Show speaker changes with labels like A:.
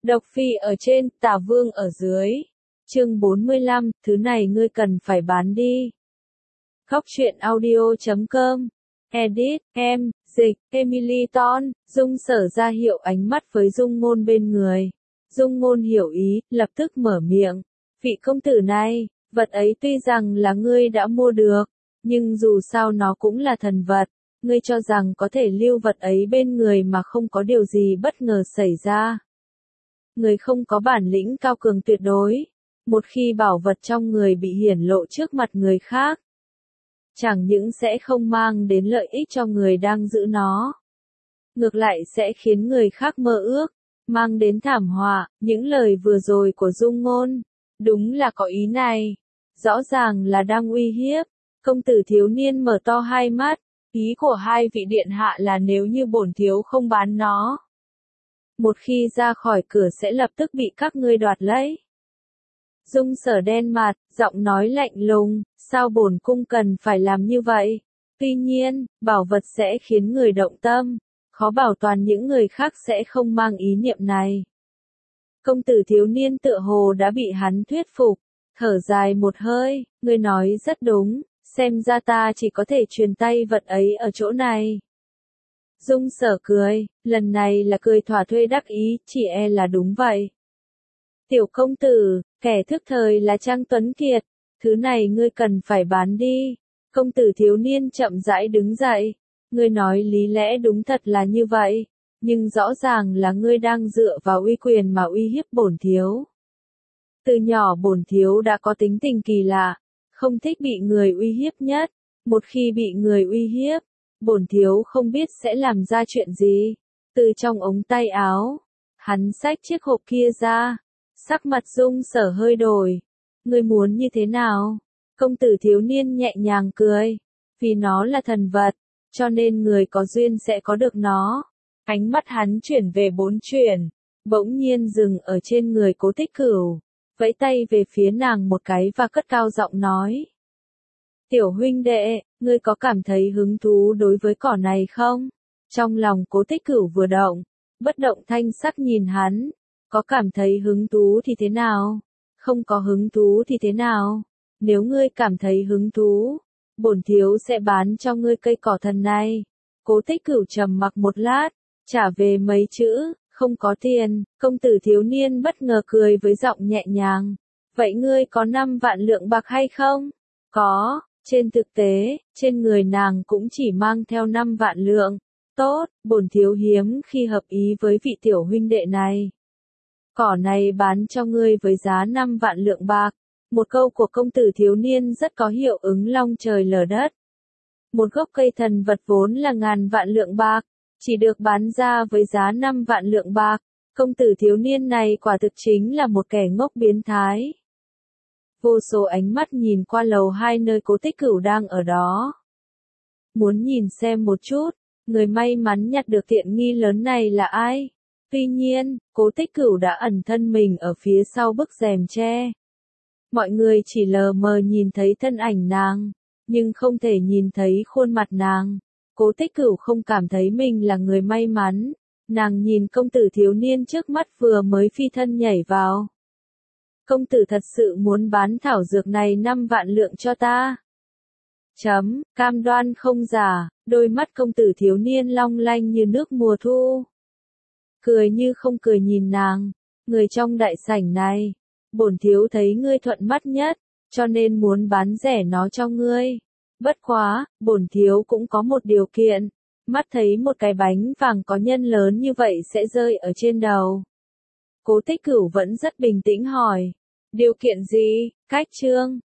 A: Độc Phi ở trên, Tả Vương ở dưới. Chương 45, thứ này ngươi cần phải bán đi. Khóc chuyện audio.com. Edit, em, dịch, Emily Ton, Dung Sở ra hiệu ánh mắt với Dung Ngôn bên người. Dung Ngôn hiểu ý, lập tức mở miệng. Vị công tử này, vật ấy tuy rằng là ngươi đã mua được, nhưng dù sao nó cũng là thần vật. Ngươi cho rằng có thể lưu vật ấy bên người mà không có điều gì bất ngờ xảy ra. Người không có bản lĩnh cao cường tuyệt đối. Một khi bảo vật trong người bị hiển lộ trước mặt người khác, chẳng những sẽ không mang đến lợi ích cho người đang giữ nó, ngược lại sẽ khiến người khác mơ ước, mang đến thảm họa. Những lời vừa rồi của Dung Ngôn, đúng là có ý này. Rõ ràng là đang uy hiếp. Công tử thiếu niên mở to hai mắt, ý của hai vị điện hạ là nếu như bổn thiếu không bán nó, một khi ra khỏi cửa sẽ lập tức bị các ngươi đoạt lấy. Dung Sở đen mặt, giọng nói lạnh lùng, sao bổn cung cần phải làm như vậy? Tuy nhiên, bảo vật sẽ khiến người động tâm, khó bảo toàn những người khác sẽ không mang ý niệm này. Công tử thiếu niên tựa hồ đã bị hắn thuyết phục, thở dài một hơi, ngươi nói rất đúng, xem ra ta chỉ có thể truyền tay vật ấy ở chỗ này. Dung Sở cười, lần này là cười thỏa thuê đắc ý, chỉ e là đúng vậy. Tiểu công tử, kẻ thức thời là Trang Tuấn Kiệt, thứ này ngươi cần phải bán đi. Công tử thiếu niên chậm rãi đứng dậy, ngươi nói lý lẽ đúng thật là như vậy, nhưng rõ ràng là ngươi đang dựa vào uy quyền mà uy hiếp bổn thiếu. Từ nhỏ bổn thiếu đã có tính tình kỳ lạ, không thích bị người uy hiếp nhất, một khi bị người uy hiếp, bổn thiếu không biết sẽ làm ra chuyện gì. Từ trong ống tay áo, hắn xách chiếc hộp kia ra. Sắc mặt Dung Sở hơi đổi. Ngươi muốn như thế nào? Công tử thiếu niên nhẹ nhàng cười. Vì nó là thần vật, cho nên người có duyên sẽ có được nó. Ánh mắt hắn chuyển về bốn chuyển, bỗng nhiên dừng ở trên người Cố Tích Cửu, vẫy tay về phía nàng một cái và cất cao giọng nói. Tiểu huynh đệ, ngươi có cảm thấy hứng thú đối với cỏ này không? Trong lòng Cố Tích Cửu vừa động, bất động thanh sắc nhìn hắn. Có cảm thấy hứng thú thì thế nào? Không có hứng thú thì thế nào? Nếu ngươi cảm thấy hứng thú, bổn thiếu sẽ bán cho ngươi cây cỏ thần này. Cố Tích Cửu trầm mặc một lát, trả về mấy chữ, không có tiền. Công tử thiếu niên bất ngờ cười với giọng nhẹ nhàng. Vậy ngươi có 5 vạn lượng bạc hay không? Có, trên thực tế, trên người nàng cũng chỉ mang theo 5 vạn lượng. Tốt, bổn thiếu hiếm khi hợp ý với vị tiểu huynh đệ này. Cỏ này bán cho ngươi với giá 5 vạn lượng bạc. Một câu của công tử thiếu niên rất có hiệu ứng long trời lở đất. Một gốc cây thần vật vốn là ngàn vạn lượng bạc, chỉ được bán ra với giá 5 vạn lượng bạc. Công tử thiếu niên này quả thực chính là một kẻ ngốc biến thái. Vô số ánh mắt nhìn qua lầu 2 nơi Cố Tích Cửu đang ở đó. Muốn nhìn xem một chút, người may mắn nhặt được tiện nghi lớn này là ai? Tuy nhiên, Cố Tích Cửu đã ẩn thân mình ở phía sau bức rèm tre. Mọi người chỉ lờ mờ nhìn thấy thân ảnh nàng, nhưng không thể nhìn thấy khuôn mặt nàng. Cố Tích Cửu không cảm thấy mình là người may mắn. Nàng nhìn công tử thiếu niên trước mắt vừa mới phi thân nhảy vào. Công tử thật sự muốn bán thảo dược này 5 vạn lượng cho ta. Cam đoan không giả, đôi mắt công tử thiếu niên long lanh như nước mùa thu. Cười như không cười nhìn nàng, người trong đại sảnh này, bổn thiếu thấy ngươi thuận mắt nhất, cho nên muốn bán rẻ nó cho ngươi. Bất quá, bổn thiếu cũng có một điều kiện, mắt thấy một cái bánh vàng có nhân lớn như vậy sẽ rơi ở trên đầu. Cố Tích Cửu vẫn rất bình tĩnh hỏi, điều kiện gì? Cách chương,